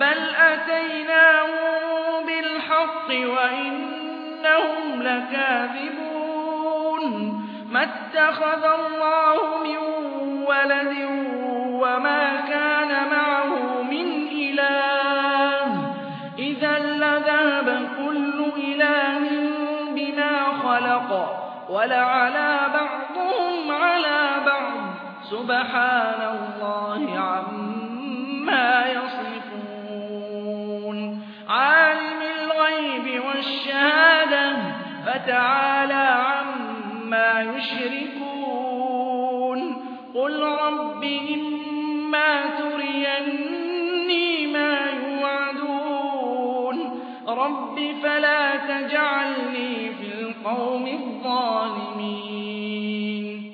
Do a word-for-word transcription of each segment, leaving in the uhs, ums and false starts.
بل أتيناهم بالحق وإنهم لكاذبون ما اتخذ الله من ولد وما كان معه من إله إذا لذهب كل إله بما خلق ولعلى بعضهم على بعض سبحان الله عما يصفون عالم الغيب والشهادة فتعالى عما يشركون قل رب إما تريني ما يوعدون رب فلا تجعلني في القوم الظالمين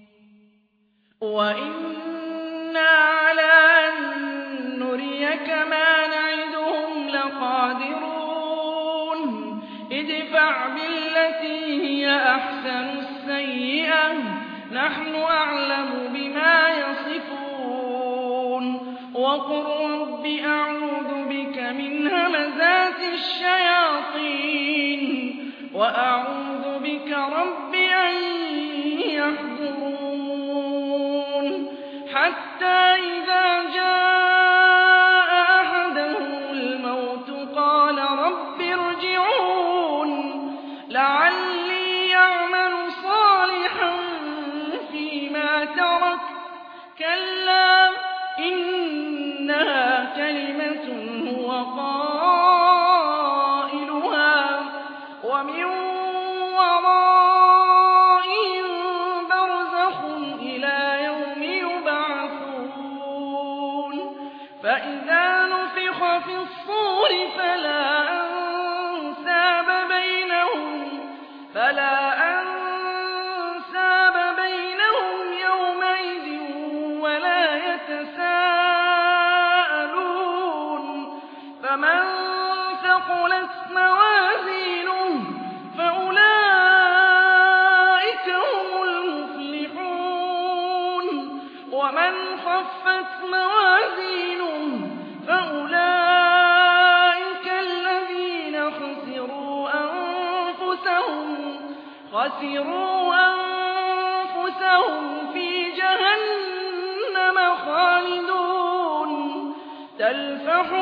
وإنا على أن نريك ما نعدهم لقادرون ادفع بالتي هي أحسن السيئة نحن أعلم بما يصفون وقل رب أعوذ بك من همزات الشياطين وأعوذ بك رب أن يحضرون حتى إذا جاء أحدهم الموت قال رب ارجعون لعلي يعمل صالحا فيما ترك كلا إنها كلمة هو قائلها ومن ورائهم برزخ إلى يوم يبعثون فإذا نفخ في الصور فلا أنساب بينهم فلا أنساب بينهم يومئذ ولا يتساءلون فمن ثقلت موازينه فأولئك هم المفلحون ومن خفت موازينه فأولئك الذين خسروا أنفسهم خسروا أنفسهم في جهنم خالدون تلفح